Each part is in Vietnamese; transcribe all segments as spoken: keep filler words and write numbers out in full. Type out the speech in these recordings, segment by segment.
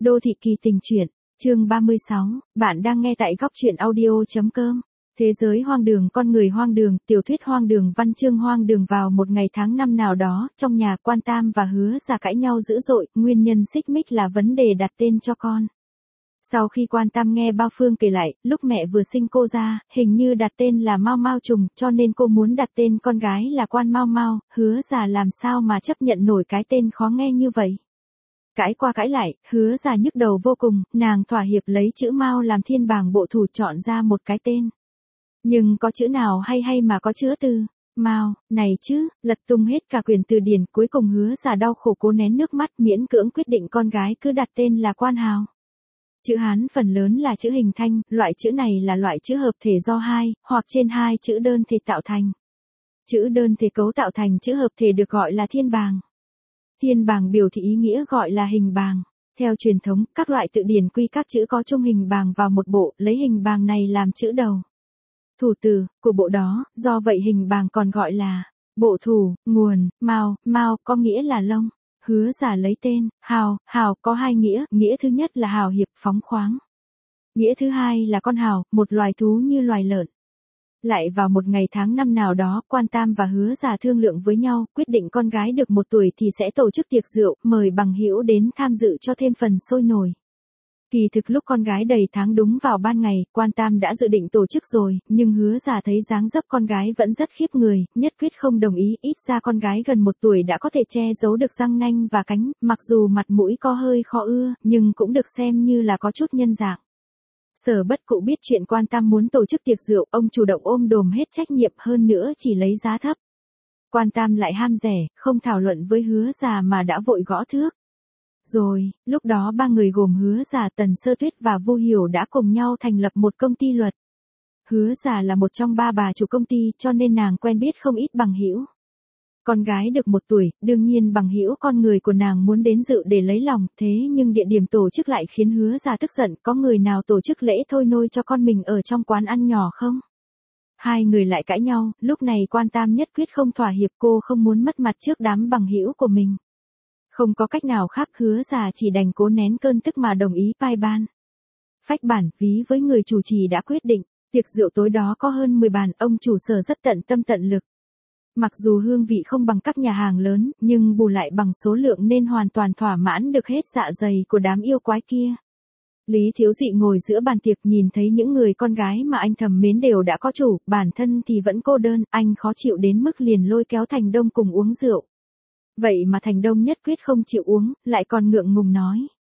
Đô thị kỳ tình truyện, chương ba mươi sáu, bạn đang nghe tại góc truyện audio.com. Thế giới hoang đường, con người hoang đường, tiểu thuyết hoang đường, văn chương hoang đường. Vào một ngày tháng năm nào đó, trong nhà Quan Tam và Hứa Gia cãi nhau dữ dội, nguyên nhân xích mích là vấn đề đặt tên cho con. Sau khi Quan Tam nghe Bao Phương kể lại, lúc mẹ vừa sinh cô ra, hình như đặt tên là Mao Mao Trùng, cho nên cô muốn đặt tên con gái là Quan Mao Mao. Hứa Gia làm sao mà chấp nhận nổi cái tên khó nghe như vậy. Cãi qua cãi lại, Hứa Gia nhức đầu vô cùng, nàng thỏa hiệp lấy chữ Mao làm thiên bảng bộ thủ chọn ra một cái tên. Nhưng có chữ nào hay hay mà có chứa từ Mao này chứ, lật tung hết cả quyển từ điển, cuối cùng Hứa Gia đau khổ cố nén nước mắt, miễn cưỡng quyết định con gái cứ đặt tên là Quan Hào. Chữ Hán phần lớn là chữ hình thanh, loại chữ này là loại chữ hợp thể do hai, hoặc trên hai chữ đơn thể tạo thành. Chữ đơn thể cấu tạo thành chữ hợp thể được gọi là thiên bàng. Thiên bàng biểu thị ý nghĩa gọi là hình bàng. Theo truyền thống, các loại tự điển quy các chữ có chung hình bàng vào một bộ, lấy hình bàng này làm chữ đầu. Thủ từ của bộ đó, do vậy hình bàng còn gọi là bộ thủ, nguồn, mao, mao có nghĩa là lông. Hứa Gia lấy tên Hào, Hào có hai nghĩa, nghĩa thứ nhất là hào hiệp, phóng khoáng. Nghĩa thứ hai là con hào, một loài thú như loài lợn. Lại vào một ngày tháng năm nào đó, Quan Tam và Hứa Gia thương lượng với nhau, quyết định con gái được một tuổi thì sẽ tổ chức tiệc rượu, mời bằng hữu đến tham dự cho thêm phần sôi nổi. Kỳ thực lúc con gái đầy tháng đúng vào ban ngày, Quan Tam đã dự định tổ chức rồi, nhưng Hứa Gia thấy dáng dấp con gái vẫn rất khiếp người, nhất quyết không đồng ý, ít ra con gái gần một tuổi đã có thể che giấu được răng nanh và cánh, mặc dù mặt mũi có hơi khó ưa, nhưng cũng được xem như là có chút nhân dạng. Sở Bất Cụ biết chuyện Quan Tam muốn tổ chức tiệc rượu, ông chủ động ôm đồm hết trách nhiệm, hơn nữa chỉ lấy giá thấp. Quan Tam lại ham rẻ, không thảo luận với Hứa Gia mà đã vội gõ thước. Rồi, lúc đó ba người gồm Hứa Gia, Tần Sơ Tuyết và Vu Hiểu đã cùng nhau thành lập một công ty luật. Hứa Gia là một trong ba bà chủ công ty, cho nên nàng quen biết không ít bằng hữu. Con gái được một tuổi, đương nhiên bằng hữu con người của nàng muốn đến dự để lấy lòng, thế nhưng địa điểm tổ chức lại khiến Hứa Gia tức giận, có người nào tổ chức lễ thôi nôi cho con mình ở trong quán ăn nhỏ không? Hai người lại cãi nhau, lúc này Quan Tam nhất quyết không thỏa hiệp, cô không muốn mất mặt trước đám bằng hữu của mình. Không có cách nào khác, Hứa Gia chỉ đành cố nén cơn tức mà đồng ý pai ban. Phách bản, ví với người chủ trì đã quyết định, tiệc rượu tối đó có hơn mười bàn, ông chủ Sở rất tận tâm tận lực. Mặc dù hương vị không bằng các nhà hàng lớn, nhưng bù lại bằng số lượng nên hoàn toàn thỏa mãn được hết dạ dày của đám yêu quái kia. Lý Thiếu Dị ngồi giữa bàn tiệc nhìn thấy những người con gái mà anh thầm mến đều đã có chủ, bản thân thì vẫn cô đơn, anh khó chịu đến mức liền lôi kéo Thành Đông cùng uống rượu. Vậy mà Thành Đông nhất quyết không chịu uống, lại còn ngượng ngùng nói.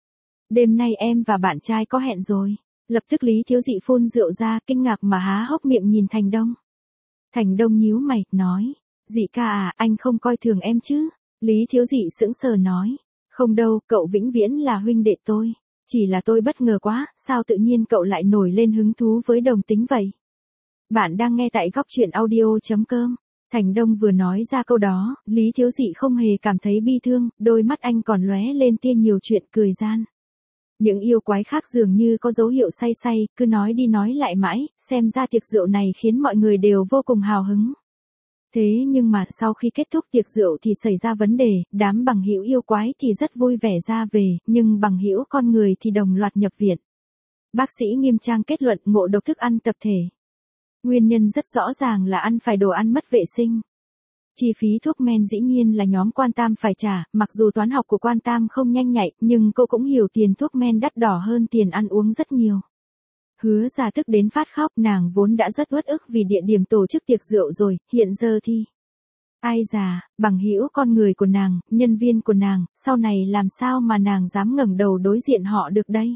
Đêm nay em và bạn trai có hẹn rồi. Lập tức Lý Thiếu Dị phun rượu ra, kinh ngạc mà há hốc miệng nhìn Thành Đông. Thành Đông nhíu mày, nói. Dị ca à, anh không coi thường em chứ? Lý Thiếu Dị sững sờ nói. Không đâu, cậu vĩnh viễn là huynh đệ tôi. Chỉ là tôi bất ngờ quá, sao tự nhiên cậu lại nổi lên hứng thú với đồng tính vậy? Bạn đang nghe tại góc truyện audio.com. Thành Đông vừa nói ra câu đó, Lý Thiếu Dị không hề cảm thấy bi thương, đôi mắt anh còn lóe lên tia nhiều chuyện cười gian. Những yêu quái khác dường như có dấu hiệu say say, cứ nói đi nói lại mãi, xem ra tiệc rượu này khiến mọi người đều vô cùng hào hứng. Thế nhưng mà sau khi kết thúc tiệc rượu thì xảy ra vấn đề, đám bằng hữu yêu quái thì rất vui vẻ ra về, nhưng bằng hữu con người thì đồng loạt nhập viện. Bác sĩ nghiêm trang kết luận ngộ độc thức ăn tập thể. Nguyên nhân rất rõ ràng là ăn phải đồ ăn mất vệ sinh. Chi phí thuốc men dĩ nhiên là nhóm Quan Tam phải trả, mặc dù toán học của Quan Tam không nhanh nhạy, nhưng cô cũng hiểu tiền thuốc men đắt đỏ hơn tiền ăn uống rất nhiều. Hứa Gia tức đến phát khóc, nàng vốn đã rất uất ức vì địa điểm tổ chức tiệc rượu rồi, hiện giờ thì... Ai già, bằng hữu con người của nàng, nhân viên của nàng, sau này làm sao mà nàng dám ngẩng đầu đối diện họ được đây?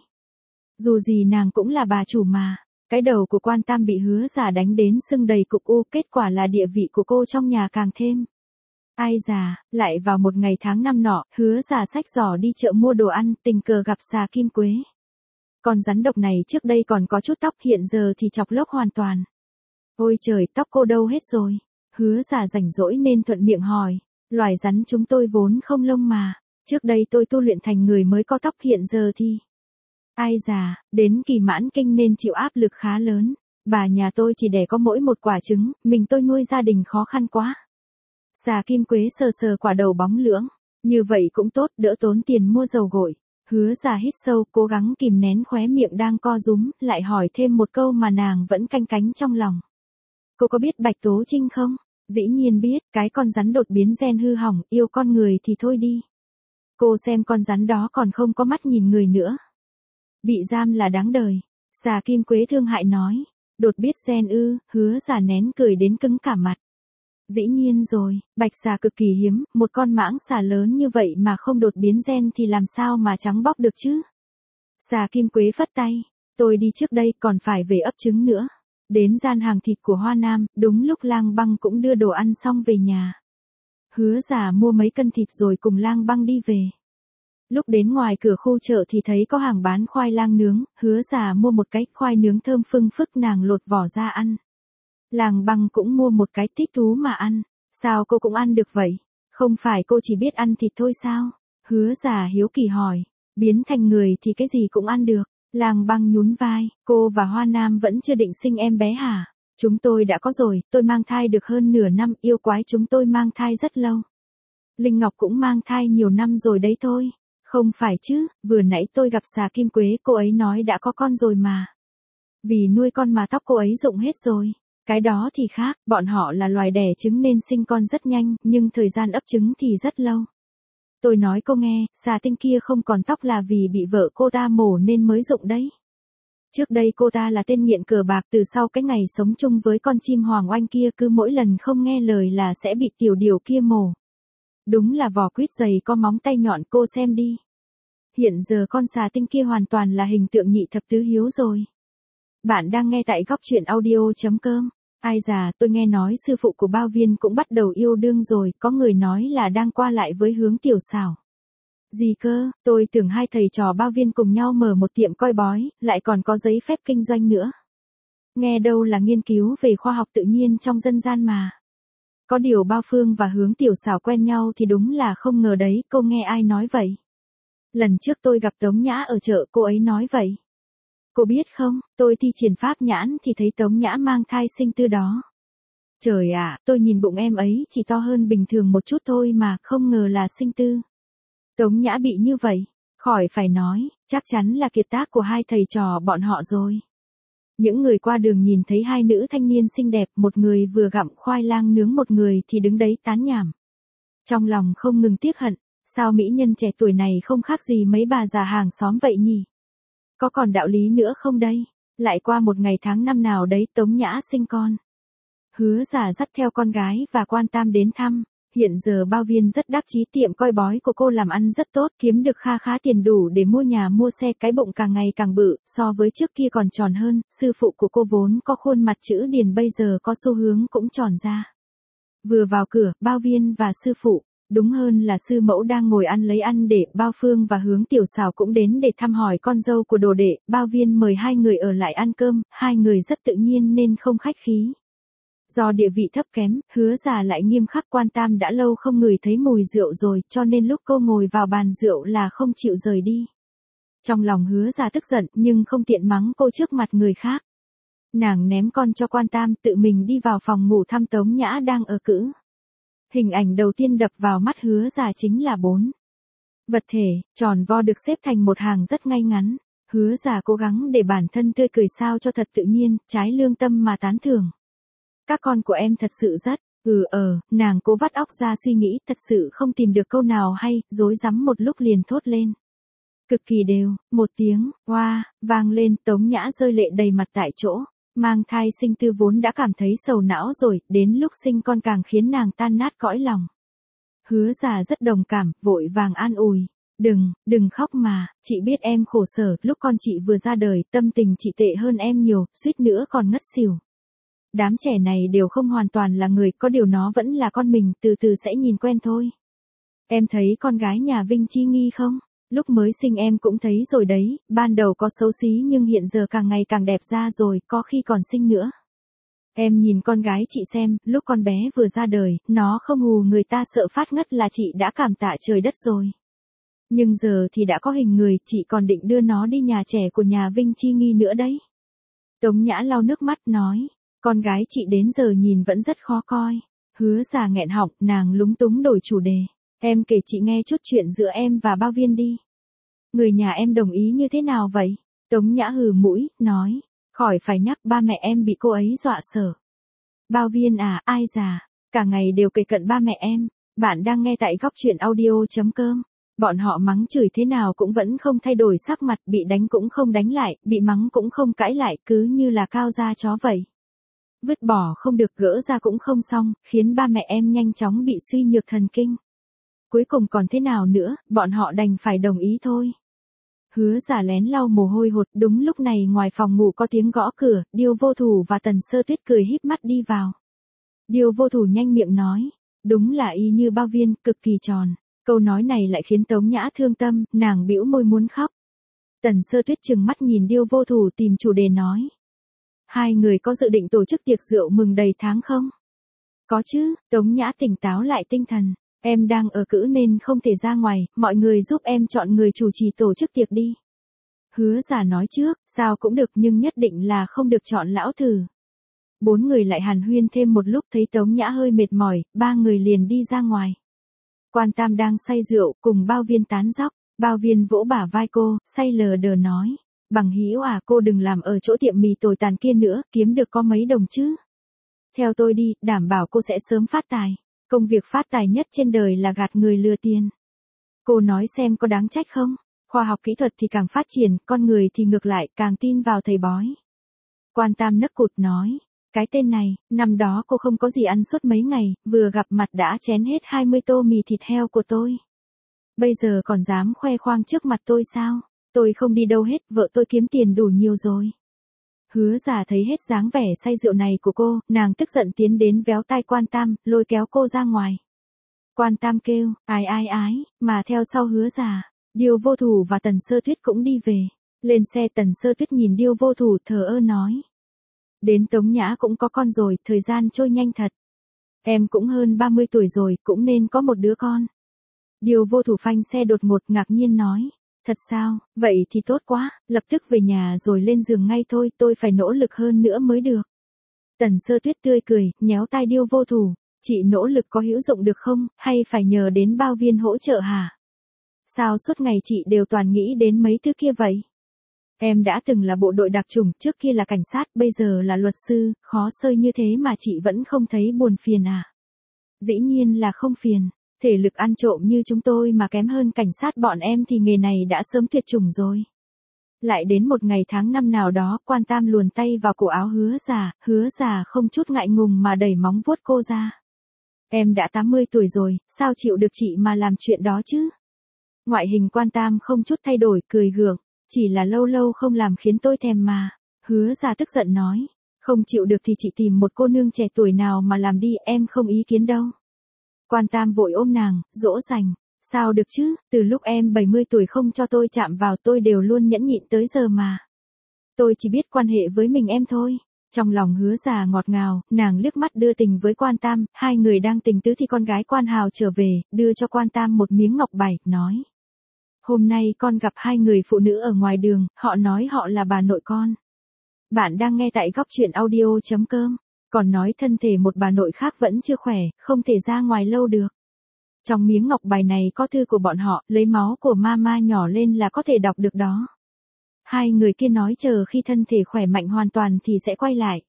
Dù gì nàng cũng là bà chủ mà. Cái đầu của Quan Tam bị Hứa Gia đánh đến sưng đầy cục u, kết quả là địa vị của cô trong nhà càng thêm. Ai già, lại vào một ngày tháng năm nọ, Hứa Gia xách giỏ đi chợ mua đồ ăn, tình cờ gặp xà kim quế. Con rắn độc này trước đây còn có chút tóc, hiện giờ thì chọc lốc hoàn toàn. Ôi trời, tóc cô đâu hết rồi? Hứa Gia rảnh rỗi nên thuận miệng hỏi. Loài rắn chúng tôi vốn không lông mà, trước đây tôi tu luyện thành người mới có tóc, hiện giờ thì... Ai già, đến kỳ mãn kinh nên chịu áp lực khá lớn. Bà nhà tôi chỉ đẻ có mỗi một quả trứng, mình tôi nuôi gia đình khó khăn quá. Xà kim quế sờ sờ quả đầu bóng lưỡng. Như vậy cũng tốt, đỡ tốn tiền mua dầu gội. Hứa Già hít sâu, cố gắng kìm nén khóe miệng đang co rúm, lại hỏi thêm một câu mà nàng vẫn canh cánh trong lòng. Cô có biết Bạch Tố Trinh không? Dĩ nhiên biết, cái con rắn đột biến gen hư hỏng, yêu con người thì thôi đi. Cô xem con rắn đó còn không có mắt nhìn người nữa. Bị giam là đáng đời. Xà Kim Quế thương hại nói. Đột biết gen ư, Hứa Già nén cười đến cứng cả mặt. Dĩ nhiên rồi, bạch xà cực kỳ hiếm, một con mãng xà lớn như vậy mà không đột biến gen thì làm sao mà trắng bóc được chứ? Xà Kim Quế phất tay, tôi đi trước đây còn phải về ấp trứng nữa. Đến gian hàng thịt của Hoa Nam, đúng lúc Lang Băng cũng đưa đồ ăn xong về nhà. Hứa Già mua mấy cân thịt rồi cùng Lang Băng đi về. Lúc đến ngoài cửa khu chợ thì thấy có hàng bán khoai lang nướng, Hứa Già mua một cái khoai nướng thơm phưng phức, nàng lột vỏ ra ăn. Lang Băng cũng mua một cái thích thú mà ăn. Sao cô cũng ăn được vậy? Không phải cô chỉ biết ăn thịt thôi sao? Hứa Già hiếu kỳ hỏi. Biến thành người thì cái gì cũng ăn được. Lang Băng nhún vai. Cô và Hoa Nam vẫn chưa định sinh em bé hả? Chúng tôi đã có rồi, tôi mang thai được hơn nửa năm, yêu quái chúng tôi mang thai rất lâu. Linh Ngọc cũng mang thai nhiều năm rồi đấy thôi. Không phải chứ, vừa nãy tôi gặp Xà Kim Quế, cô ấy nói đã có con rồi mà. Vì nuôi con mà tóc cô ấy rụng hết rồi. Cái đó thì khác, bọn họ là loài đẻ trứng nên sinh con rất nhanh, nhưng thời gian ấp trứng thì rất lâu. Tôi nói cô nghe, xà tinh kia không còn tóc là vì bị vợ cô ta mổ nên mới rụng đấy. Trước đây cô ta là tên nghiện cờ bạc, từ sau cái ngày sống chung với con chim hoàng oanh kia cứ mỗi lần không nghe lời là sẽ bị tiểu điều kia mổ. Đúng là vỏ quýt dày có móng tay nhọn, cô xem đi. Hiện giờ con xà tinh kia hoàn toàn là hình tượng nhị thập tứ hiếu rồi. Bạn đang nghe tại góc truyện audio.com. Ai già, tôi nghe nói sư phụ của Bao Viên cũng bắt đầu yêu đương rồi, có người nói là đang qua lại với Hướng Tiểu Xảo. Gì cơ, tôi tưởng hai thầy trò Bao Viên cùng nhau mở một tiệm coi bói, lại còn có giấy phép kinh doanh nữa. Nghe đâu là nghiên cứu về khoa học tự nhiên trong dân gian mà. Có điều Bao Phương và Hướng Tiểu Xảo quen nhau thì đúng là không ngờ đấy, cô nghe ai nói vậy? Lần trước tôi gặp Tống Nhã ở chợ, cô ấy nói vậy. Cô biết không, tôi thi triển pháp nhãn thì thấy Tống Nhã mang thai sinh tư đó. Trời ạ, tôi nhìn bụng em ấy chỉ to hơn bình thường một chút thôi mà, không ngờ là sinh tư. Tống Nhã bị như vậy, khỏi phải nói, chắc chắn là kiệt tác của hai thầy trò bọn họ rồi. Những người qua đường nhìn thấy hai nữ thanh niên xinh đẹp, một người vừa gặm khoai lang nướng, một người thì đứng đấy tán nhảm. Trong lòng không ngừng tiếc hận, sao mỹ nhân trẻ tuổi này không khác gì mấy bà già hàng xóm vậy nhỉ? Có còn đạo lý nữa không đây? Lại qua một ngày tháng năm nào đấy Tống Nhã sinh con. Hứa Già dắt theo con gái và Quan Tam đến thăm. Hiện giờ Bao Viên rất đắc chí, tiệm coi bói của cô làm ăn rất tốt, kiếm được kha khá tiền đủ để mua nhà mua xe, cái bụng càng ngày càng bự, so với trước kia còn tròn hơn. Sư phụ của cô vốn có khuôn mặt chữ điền bây giờ có xu hướng cũng tròn ra. Vừa vào cửa, Bao Viên và sư phụ, đúng hơn là sư mẫu đang ngồi ăn lấy ăn để, Bao Phương và Hướng Tiểu Xảo cũng đến để thăm hỏi con dâu của đồ đệ. Bao Viên mời hai người ở lại ăn cơm, hai người rất tự nhiên nên không khách khí. Do địa vị thấp kém, Hứa Già lại nghiêm khắc, Quan Tam đã lâu không ngửi thấy mùi rượu rồi, cho nên lúc cô ngồi vào bàn rượu là không chịu rời đi. Trong lòng Hứa Già tức giận nhưng không tiện mắng cô trước mặt người khác. Nàng ném con cho Quan Tam, tự mình đi vào phòng ngủ thăm Tống Nhã đang ở cữ. Hình ảnh đầu tiên đập vào mắt Hứa Già chính là bốn vật thể, tròn vo được xếp thành một hàng rất ngay ngắn. Hứa Già cố gắng để bản thân tươi cười sao cho thật tự nhiên, trái lương tâm mà tán thưởng. Các con của em thật sự rất, ừ ờ, nàng cố vắt óc ra suy nghĩ, thật sự không tìm được câu nào hay, rối rắm một lúc liền thốt lên. Cực kỳ đều, một tiếng, oa, vang lên, Tống Nhã rơi lệ đầy mặt tại chỗ. Mang thai sinh tư vốn đã cảm thấy sầu não rồi, đến lúc sinh con càng khiến nàng tan nát cõi lòng. Hứa Già rất đồng cảm, vội vàng an ủi. Đừng, đừng khóc mà, chị biết em khổ sở, lúc con chị vừa ra đời, tâm tình chị tệ hơn em nhiều, suýt nữa còn ngất xỉu. Đám trẻ này đều không hoàn toàn là người, có điều nó vẫn là con mình, từ từ sẽ nhìn quen thôi. Em thấy con gái nhà Vinh Chi Nghi không? Lúc mới sinh em cũng thấy rồi đấy, ban đầu có xấu xí nhưng hiện giờ càng ngày càng đẹp ra rồi, có khi còn xinh nữa. Em nhìn con gái chị xem, lúc con bé vừa ra đời, nó không hù người ta sợ phát ngất là chị đã cảm tạ trời đất rồi. Nhưng giờ thì đã có hình người, chị còn định đưa nó đi nhà trẻ của nhà Vinh Chi Nghi nữa đấy. Tống Nhã lau nước mắt nói, con gái chị đến giờ nhìn vẫn rất khó coi. Hứa Già nghẹn họng, nàng lúng túng đổi chủ đề. Em kể chị nghe chút chuyện giữa em và Bao Viên đi. Người nhà em đồng ý như thế nào vậy? Tống Nhã hừ mũi, nói. Khỏi phải nhắc, ba mẹ em bị cô ấy dọa sợ. Bao Viên à, ai già, cả ngày đều kề cận ba mẹ em. Bạn đang nghe tại góc truyện audio.com. Bọn họ mắng chửi thế nào cũng vẫn không thay đổi sắc mặt, bị đánh cũng không đánh lại, bị mắng cũng không cãi lại, cứ như là cao da chó vậy. Vứt bỏ không được, gỡ ra cũng không xong, khiến ba mẹ em nhanh chóng bị suy nhược thần kinh. Cuối cùng còn thế nào nữa, bọn họ đành phải đồng ý thôi. Hứa Giả lén lau mồ hôi hột, đúng lúc này ngoài phòng ngủ có tiếng gõ cửa, Điêu Vô Thủ và Tần Sơ Tuyết cười híp mắt đi vào. Điêu Vô Thủ nhanh miệng nói, đúng là y như Bao Viên, cực kỳ tròn. Câu nói này lại khiến Tống Nhã thương tâm, nàng bĩu môi muốn khóc. Tần Sơ Tuyết trừng mắt nhìn Điêu Vô Thủ tìm chủ đề nói. Hai người có dự định tổ chức tiệc rượu mừng đầy tháng không? Có chứ, Tống Nhã tỉnh táo lại tinh thần. Em đang ở cữ nên không thể ra ngoài, mọi người giúp em chọn người chủ trì tổ chức tiệc đi. Hứa Giả nói trước, sao cũng được nhưng nhất định là không được chọn lão thử. Bốn người lại hàn huyên thêm một lúc, thấy Tống Nhã hơi mệt mỏi, ba người liền đi ra ngoài. Quan Tam đang say rượu, cùng Bao Viên tán dóc. Bao Viên vỗ bả vai cô, say lờ đờ nói. Bằng hữu à, cô đừng làm ở chỗ tiệm mì tồi tàn kia nữa, kiếm được có mấy đồng chứ. Theo tôi đi, đảm bảo cô sẽ sớm phát tài. Công việc phát tài nhất trên đời là gạt người lừa tiền. Cô nói xem có đáng trách không? Khoa học kỹ thuật thì càng phát triển, con người thì ngược lại càng tin vào thầy bói. Quan Tam nấc cụt nói. Cái tên này, năm đó cô không có gì ăn suốt mấy ngày, vừa gặp mặt đã chén hết hai mươi tô mì thịt heo của tôi. Bây giờ còn dám khoe khoang trước mặt tôi sao? Tôi không đi đâu hết, vợ tôi kiếm tiền đủ nhiều rồi. Hứa Giả thấy hết dáng vẻ say rượu này của cô, nàng tức giận tiến đến véo tai Quan Tam, lôi kéo cô ra ngoài. Quan Tam kêu, ai ai ái, mà theo sau Hứa Giả. Điêu Vô Thủ và Tần Sơ Tuyết cũng đi về. Lên xe Tần Sơ Tuyết nhìn Điêu Vô Thủ thờ ơ nói. Đến Tống Nhã cũng có con rồi, thời gian trôi nhanh thật. Em cũng hơn ba mươi tuổi rồi, cũng nên có một đứa con. Điêu Vô Thủ phanh xe đột ngột ngạc nhiên nói. Thật sao, vậy thì tốt quá, lập tức về nhà rồi lên giường ngay thôi, tôi phải nỗ lực hơn nữa mới được. Tần Sơ Tuyết tươi cười, nhéo tai Điêu Vô Thủ. Chị nỗ lực có hữu dụng được không, hay phải nhờ đến Bao Viên hỗ trợ hả? Sao suốt ngày chị đều toàn nghĩ đến mấy thứ kia vậy? Em đã từng là bộ đội đặc chủng, trước kia là cảnh sát, bây giờ là luật sư, khó xơi như thế mà chị vẫn không thấy buồn phiền à? Dĩ nhiên là không phiền. Thể lực ăn trộm như chúng tôi mà kém hơn cảnh sát bọn em thì nghề này đã sớm tuyệt chủng rồi. Lại đến một ngày tháng năm nào đó, Quan Tam luồn tay vào cổ áo Hứa Giả, Hứa Giả không chút ngại ngùng mà đẩy móng vuốt cô ra. Em đã tám mươi tuổi rồi, sao chịu được chị mà làm chuyện đó chứ? Ngoại hình Quan Tam không chút thay đổi, cười gượng, chỉ là lâu lâu không làm khiến tôi thèm mà. Hứa Giả tức giận nói, không chịu được thì chị tìm một cô nương trẻ tuổi nào mà làm đi, em không ý kiến đâu. Quan Tam vội ôm nàng, dỗ dành. Sao được chứ, từ lúc em bảy mươi tuổi không cho tôi chạm vào tôi đều luôn nhẫn nhịn tới giờ mà. Tôi chỉ biết quan hệ với mình em thôi. Trong lòng Hứa Giả ngọt ngào, nàng liếc mắt đưa tình với Quan Tam, hai người đang tình tứ thì con gái Quan Hào trở về, đưa cho Quan Tam một miếng ngọc bạch, nói. Hôm nay con gặp hai người phụ nữ ở ngoài đường, họ nói họ là bà nội con. Bạn đang nghe tại góc truyện audio.com. Còn nói thân thể một bà nội khác vẫn chưa khỏe, không thể ra ngoài lâu được. Trong miếng ngọc bài này có thư của bọn họ, lấy máu của mama nhỏ lên là có thể đọc được đó. Hai người kia nói chờ khi thân thể khỏe mạnh hoàn toàn thì sẽ quay lại.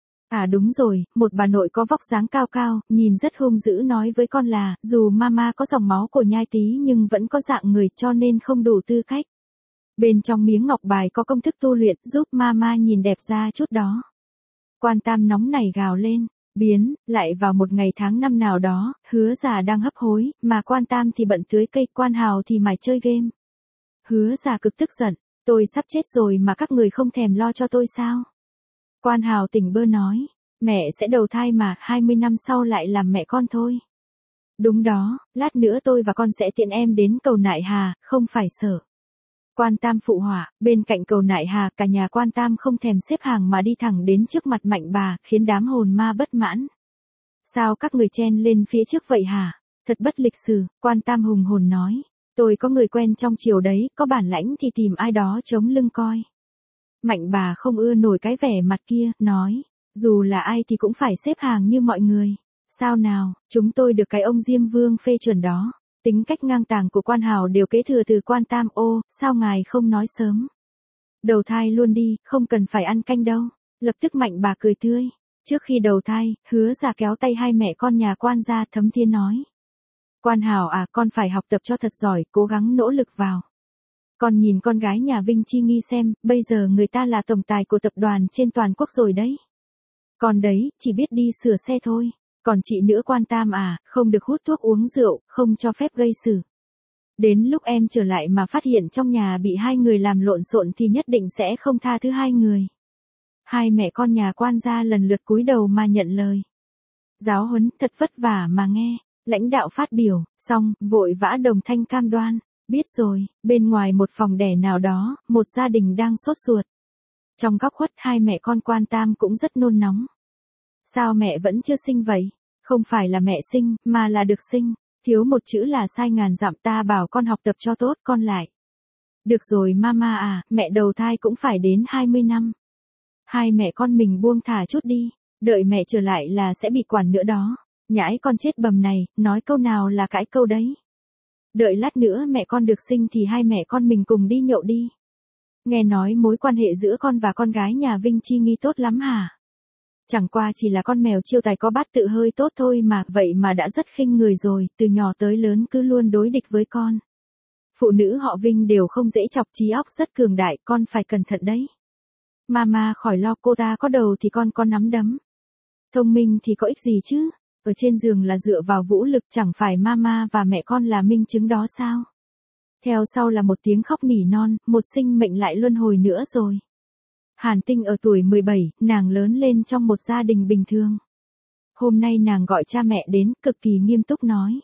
À đúng rồi, một bà nội có vóc dáng cao cao, nhìn rất hung dữ nói với con là, dù mama có dòng máu của nhai tí nhưng vẫn có dạng người cho nên không đủ tư cách. Bên trong miếng ngọc bài có công thức tu luyện giúp mama nhìn đẹp ra chút đó. Quan Tam nóng nảy gào lên, biến, lại vào một ngày tháng năm nào đó, Hứa Giả đang hấp hối, mà Quan Tam thì bận tưới cây, Quan Hào thì mải chơi game. Hứa Giả cực tức giận, tôi sắp chết rồi mà các người không thèm lo cho tôi sao? Quan Hào tỉnh bơ nói, mẹ sẽ đầu thai mà, hai mươi năm sau lại làm mẹ con thôi. Đúng đó, lát nữa tôi và con sẽ tiện em đến cầu Nại Hà, không phải sợ. Quan Tam phụ họa, bên cạnh cầu Nại Hà, cả nhà Quan Tam không thèm xếp hàng mà đi thẳng đến trước mặt Mạnh bà, khiến đám hồn ma bất mãn. Sao các người chen lên phía trước vậy hả? Thật bất lịch sự, Quan Tam hùng hồn nói. Tôi có người quen trong triều đấy, có bản lãnh thì tìm ai đó chống lưng coi. Mạnh bà không ưa nổi cái vẻ mặt kia, nói. Dù là ai thì cũng phải xếp hàng như mọi người. Sao nào, chúng tôi được cái ông Diêm Vương phê chuẩn đó. Tính cách ngang tàng của quan Hảo đều kế thừa từ quan Tam. Ô, sao ngài không nói sớm? Đầu thai luôn đi, không cần phải ăn canh đâu. Lập tức Mạnh bà cười tươi. Trước khi đầu thai, Hứa Già kéo tay hai mẹ con nhà quan ra thấm thiên nói. Quan Hảo à, con phải học tập cho thật giỏi, cố gắng nỗ lực vào. Con nhìn con gái nhà Vinh Chi Nghi xem, bây giờ người ta là tổng tài của tập đoàn trên toàn quốc rồi đấy. Còn đấy, chỉ biết đi sửa xe thôi. Còn chị nữa quan Tam à, không được hút thuốc uống rượu, không cho phép gây sự. Đến lúc em trở lại mà phát hiện trong nhà bị hai người làm lộn xộn thì nhất định sẽ không tha thứ hai người. Hai mẹ con nhà quan gia lần lượt cúi đầu mà nhận lời. Giáo huấn thật vất vả mà nghe, lãnh đạo phát biểu, xong, vội vã đồng thanh cam đoan. Biết rồi, bên ngoài một phòng đẻ nào đó, một gia đình đang sốt ruột. Trong góc khuất hai mẹ con quan Tam cũng rất nôn nóng. Sao mẹ vẫn chưa sinh vậy? Không phải là mẹ sinh, mà là được sinh. Thiếu một chữ là sai ngàn dặm, ta bảo con học tập cho tốt, con lại. Được rồi mama à, mẹ đầu thai cũng phải đến hai mươi năm. Hai mẹ con mình buông thả chút đi, đợi mẹ trở lại là sẽ bị quản nữa đó. Nhãi con chết bầm này, nói câu nào là cãi câu đấy. Đợi lát nữa mẹ con được sinh thì hai mẹ con mình cùng đi nhậu đi. Nghe nói mối quan hệ giữa con và con gái nhà Vinh Chi Nghi tốt lắm hả? Chẳng qua chỉ là con mèo chiêu tài có bát tự hơi tốt thôi mà, vậy mà đã rất khinh người rồi, từ nhỏ tới lớn cứ luôn đối địch với con. Phụ nữ họ Vinh đều không dễ chọc, trí óc rất cường đại, con phải cẩn thận đấy. Mama khỏi lo, cô ta có đầu thì con có nắm đấm. Thông minh thì có ích gì chứ? Ở trên giường là dựa vào vũ lực, chẳng phải mama và mẹ con là minh chứng đó sao? Theo sau là một tiếng khóc nỉ non, một sinh mệnh lại luân hồi nữa rồi. Hàn Tinh ở tuổi mười bảy, nàng lớn lên trong một gia đình bình thường. Hôm nay nàng gọi cha mẹ đến, cực kỳ nghiêm túc nói.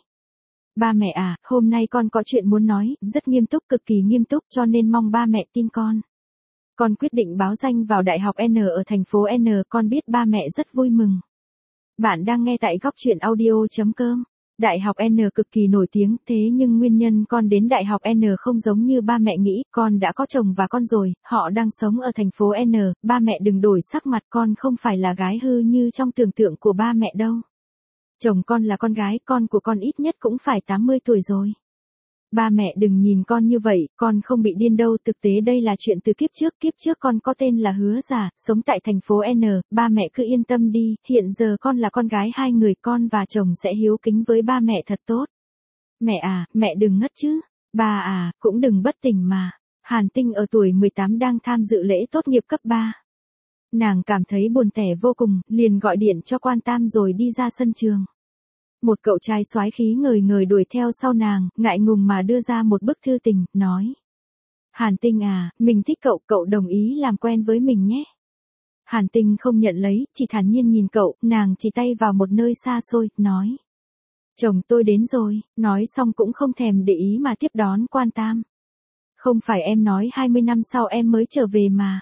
Ba mẹ à, hôm nay con có chuyện muốn nói, rất nghiêm túc, cực kỳ nghiêm túc, cho nên mong ba mẹ tin con. Con quyết định báo danh vào Đại học N ở thành phố N, con biết ba mẹ rất vui mừng. Bạn đang nghe tại góc truyện audio.com. Đại học N cực kỳ nổi tiếng, thế nhưng nguyên nhân con đến Đại học N không giống như ba mẹ nghĩ, con đã có chồng và con rồi, họ đang sống ở thành phố N, ba mẹ đừng đổi sắc mặt, con không phải là gái hư như trong tưởng tượng của ba mẹ đâu. Chồng con là con gái, con của con ít nhất cũng phải tám mươi tuổi rồi. Ba mẹ đừng nhìn con như vậy, con không bị điên đâu, thực tế đây là chuyện từ kiếp trước, kiếp trước con có tên là Hứa Già, sống tại thành phố N, ba mẹ cứ yên tâm đi, hiện giờ con là con gái hai người, con và chồng sẽ hiếu kính với ba mẹ thật tốt. Mẹ à, mẹ đừng ngất chứ, ba à, cũng đừng bất tỉnh mà. Hàn Tinh ở tuổi mười tám đang tham dự lễ tốt nghiệp cấp ba. Nàng cảm thấy buồn tẻ vô cùng, liền gọi điện cho quan Tam rồi đi ra sân trường. Một cậu trai soái khí ngời ngời đuổi theo sau nàng, ngại ngùng mà đưa ra một bức thư tình, nói. Hàn Tinh à, mình thích cậu, cậu đồng ý làm quen với mình nhé. Hàn Tinh không nhận lấy, chỉ thản nhiên nhìn cậu, nàng chỉ tay vào một nơi xa xôi, nói. Chồng tôi đến rồi, nói xong cũng không thèm để ý mà tiếp đón quan Tam. Không phải em nói hai mươi năm sau em mới trở về mà.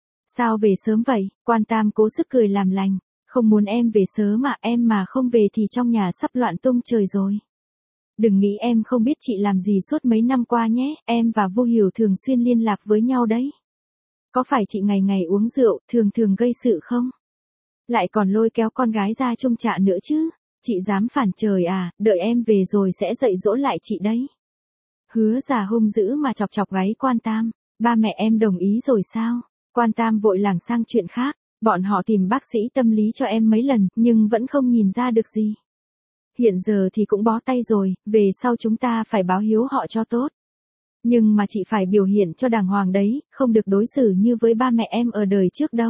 Sao về sớm vậy, quan Tam cố sức cười làm lành. Không muốn em về sớm mà, em mà không về thì trong nhà sắp loạn tung trời rồi. Đừng nghĩ em không biết chị làm gì suốt mấy năm qua nhé, em và Vu Hiểu thường xuyên liên lạc với nhau đấy. Có phải chị ngày ngày uống rượu, thường thường gây sự không? Lại còn lôi kéo con gái ra trông trạ nữa chứ, chị dám phản trời à, đợi em về rồi sẽ dạy dỗ lại chị đấy. Hứa Già hung dữ mà chọc chọc gáy quan Tam, ba mẹ em đồng ý rồi sao? Quan Tam vội lảng sang chuyện khác. Bọn họ tìm bác sĩ tâm lý cho em mấy lần, nhưng vẫn không nhìn ra được gì. Hiện giờ thì cũng bó tay rồi, về sau chúng ta phải báo hiếu họ cho tốt. Nhưng mà chị phải biểu hiện cho đàng hoàng đấy, không được đối xử như với ba mẹ em ở đời trước đâu.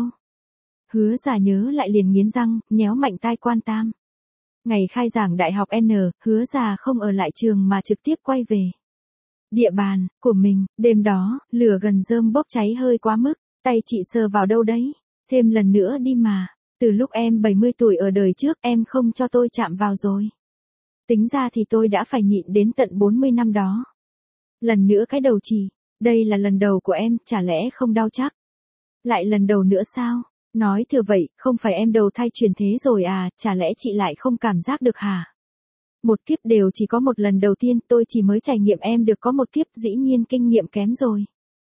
Hứa Già nhớ lại liền nghiến răng, nhéo mạnh tai quan Tam. Ngày khai giảng Đại học N, Hứa Già không ở lại trường mà trực tiếp quay về địa bàn của mình. Đêm đó, lửa gần rơm bốc cháy hơi quá mức, tay chị sờ vào đâu đấy. Thêm lần nữa đi mà, từ lúc em bảy mươi tuổi ở đời trước em không cho tôi chạm vào rồi. Tính ra thì tôi đã phải nhịn đến tận bốn mươi năm đó. Lần nữa cái đầu chị, đây là lần đầu của em, chả lẽ không đau chắc? Lại lần đầu nữa sao? Nói thừa vậy, không phải em đầu thai chuyển thế rồi à, chả lẽ chị lại không cảm giác được hả? Một kiếp đều chỉ có một lần đầu tiên, tôi chỉ mới trải nghiệm em được có một kiếp, dĩ nhiên kinh nghiệm kém rồi.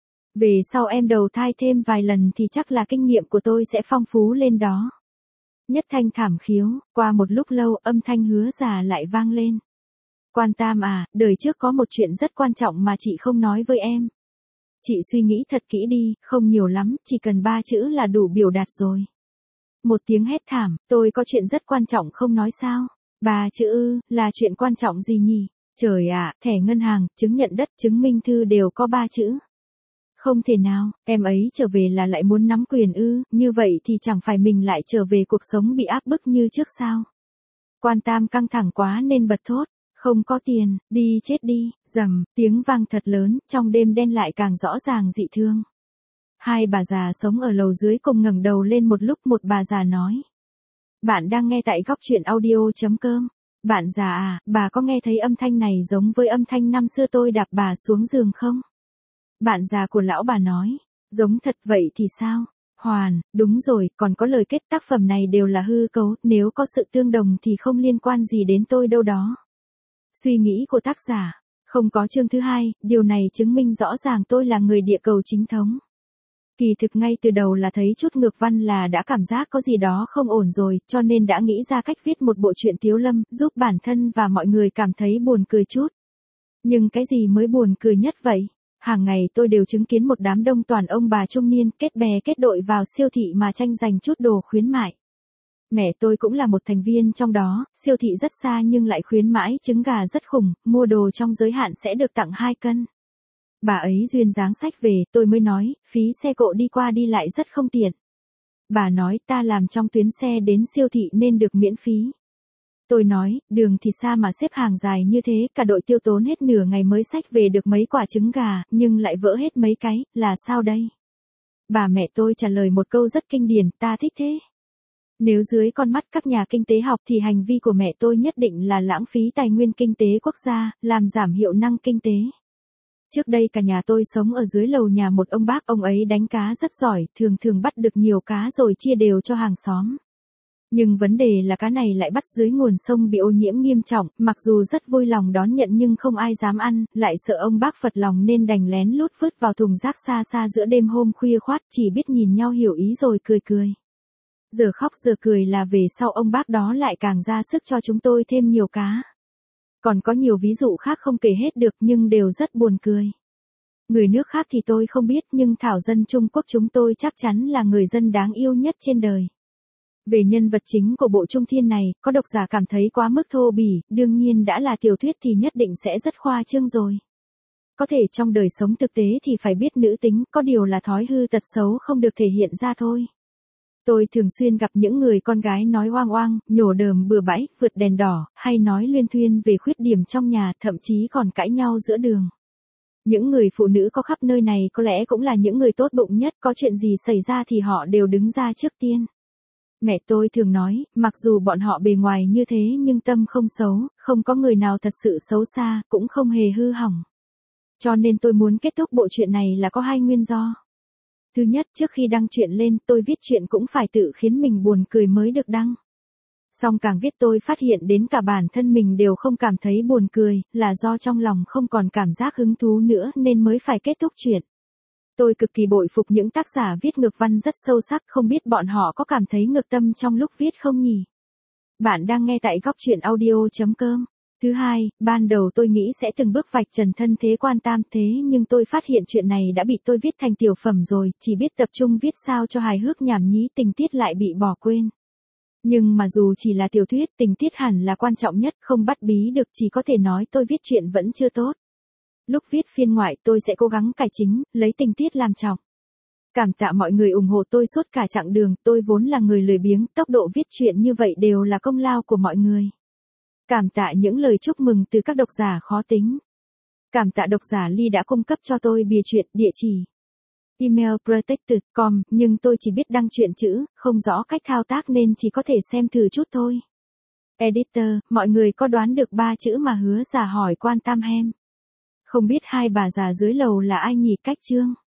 Về sau em đầu thai thêm vài lần thì chắc là kinh nghiệm của tôi sẽ phong phú lên đó. Nhất thanh thảm khiếu, qua một lúc lâu âm thanh Hứa Già lại vang lên. Quan Tam à, đời trước có một chuyện rất quan trọng mà chị không nói với em. Chị suy nghĩ thật kỹ đi, không nhiều lắm, chỉ cần ba chữ là đủ biểu đạt rồi. Một tiếng hét thảm, tôi có chuyện rất quan trọng không nói sao? Ba chữ ư, là chuyện quan trọng gì nhỉ? Trời ạ, thẻ ngân hàng, chứng nhận đất, chứng minh thư đều có ba chữ. Không thể nào, em ấy trở về là lại muốn nắm quyền ư, như vậy thì chẳng phải mình lại trở về cuộc sống bị áp bức như trước sao? Quan Tam căng thẳng quá nên bật thốt. Không có tiền, đi chết đi, rầm, tiếng vang thật lớn, trong đêm đen lại càng rõ ràng dị thương. Hai bà già sống ở lầu dưới cùng ngẩng đầu lên một lúc, một bà già nói. Bạn đang nghe tại góc chuyện audio.com. Bạn già à, bà có nghe thấy âm thanh này giống với âm thanh năm xưa tôi đạp bà xuống giường không? Bạn già của lão bà nói. Giống thật vậy thì sao? Hoàn, đúng rồi, còn có lời kết tác phẩm này đều là hư cấu, nếu có sự tương đồng thì không liên quan gì đến tôi đâu đó. Suy nghĩ của tác giả. Không có chương thứ hai, điều này chứng minh rõ ràng tôi là người địa cầu chính thống. Kỳ thực ngay từ đầu là thấy chút ngược văn là đã cảm giác có gì đó không ổn rồi, cho nên đã nghĩ ra cách viết một bộ truyện Tiếu Lâm, giúp bản thân và mọi người cảm thấy buồn cười chút. Nhưng cái gì mới buồn cười nhất vậy? Hàng ngày tôi đều chứng kiến một đám đông toàn ông bà trung niên kết bè kết đội vào siêu thị mà tranh giành chút đồ khuyến mại. Mẹ tôi cũng là một thành viên trong đó, siêu thị rất xa nhưng lại khuyến mãi trứng gà rất khủng, mua đồ trong giới hạn sẽ được tặng hai cân. Bà ấy duyên dáng sách về, tôi mới nói, phí xe cộ đi qua đi lại rất không tiện. Bà nói ta làm trong tuyến xe đến siêu thị nên được miễn phí. Tôi nói, đường thì xa mà xếp hàng dài như thế, cả đội tiêu tốn hết nửa ngày mới xách về được mấy quả trứng gà, nhưng lại vỡ hết mấy cái, là sao đây? Bà mẹ tôi trả lời một câu rất kinh điển, ta thích thế. Nếu dưới con mắt các nhà kinh tế học thì hành vi của mẹ tôi nhất định là lãng phí tài nguyên kinh tế quốc gia, làm giảm hiệu năng kinh tế. Trước đây cả nhà tôi sống ở dưới lầu nhà một ông bác, ông ấy đánh cá rất giỏi, thường thường bắt được nhiều cá rồi chia đều cho hàng xóm. Nhưng vấn đề là cá này lại bắt dưới nguồn sông bị ô nhiễm nghiêm trọng, mặc dù rất vui lòng đón nhận nhưng không ai dám ăn, lại sợ ông bác phật lòng nên đành lén lút vứt vào thùng rác xa xa giữa đêm hôm khuya khoắt, chỉ biết nhìn nhau hiểu ý rồi cười cười. Giờ khóc giờ cười là về sau ông bác đó lại càng ra sức cho chúng tôi thêm nhiều cá. Còn có nhiều ví dụ khác không kể hết được nhưng đều rất buồn cười. Người nước khác thì tôi không biết nhưng thảo dân Trung Quốc chúng tôi chắc chắn là người dân đáng yêu nhất trên đời. Về nhân vật chính của bộ Trung Thiên này, có độc giả cảm thấy quá mức thô bỉ, đương nhiên đã là tiểu thuyết thì nhất định sẽ rất khoa trương rồi. Có thể trong đời sống thực tế thì phải biết nữ tính, có điều là thói hư tật xấu không được thể hiện ra thôi. Tôi thường xuyên gặp những người con gái nói oang oang, nhổ đờm bừa bãi, vượt đèn đỏ, hay nói luyên thuyên về khuyết điểm trong nhà, thậm chí còn cãi nhau giữa đường. Những người phụ nữ có khắp nơi này có lẽ cũng là những người tốt bụng nhất, có chuyện gì xảy ra thì họ đều đứng ra trước tiên. Mẹ tôi thường nói, mặc dù bọn họ bề ngoài như thế nhưng tâm không xấu, không có người nào thật sự xấu xa, cũng không hề hư hỏng. Cho nên tôi muốn kết thúc bộ truyện này là có hai nguyên do. Thứ nhất, trước khi đăng truyện lên, tôi viết truyện cũng phải tự khiến mình buồn cười mới được đăng. Song càng viết tôi phát hiện đến cả bản thân mình đều không cảm thấy buồn cười, là do trong lòng không còn cảm giác hứng thú nữa nên mới phải kết thúc truyện. Tôi cực kỳ bội phục những tác giả viết ngược văn rất sâu sắc, không biết bọn họ có cảm thấy ngược tâm trong lúc viết không nhỉ? Bạn đang nghe tại góc chuyện audio.com. Thứ hai, ban đầu tôi nghĩ sẽ từng bước vạch trần thân thế Quan Tam thế nhưng tôi phát hiện chuyện này đã bị tôi viết thành tiểu phẩm rồi, chỉ biết tập trung viết sao cho hài hước nhảm nhí, tình tiết lại bị bỏ quên. Nhưng mà dù chỉ là tiểu thuyết, tình tiết hẳn là quan trọng nhất, không bắt bí được, chỉ có thể nói tôi viết truyện vẫn chưa tốt. Lúc viết phiên ngoại tôi sẽ cố gắng cải chính, lấy tình tiết làm trọng. Cảm tạ mọi người ủng hộ tôi suốt cả chặng đường, tôi vốn là người lười biếng, tốc độ viết truyện như vậy đều là công lao của mọi người. Cảm tạ những lời chúc mừng từ các độc giả khó tính. Cảm tạ độc giả Ly đã cung cấp cho tôi bìa truyện, địa chỉ email protected chấm com, nhưng tôi chỉ biết đăng truyện chữ, không rõ cách thao tác nên chỉ có thể xem thử chút thôi. Editor, mọi người có đoán được ba chữ mà Hứa Già hỏi Quan Tam Hem? Không biết hai bà già dưới lầu là ai nhỉ? Cách chương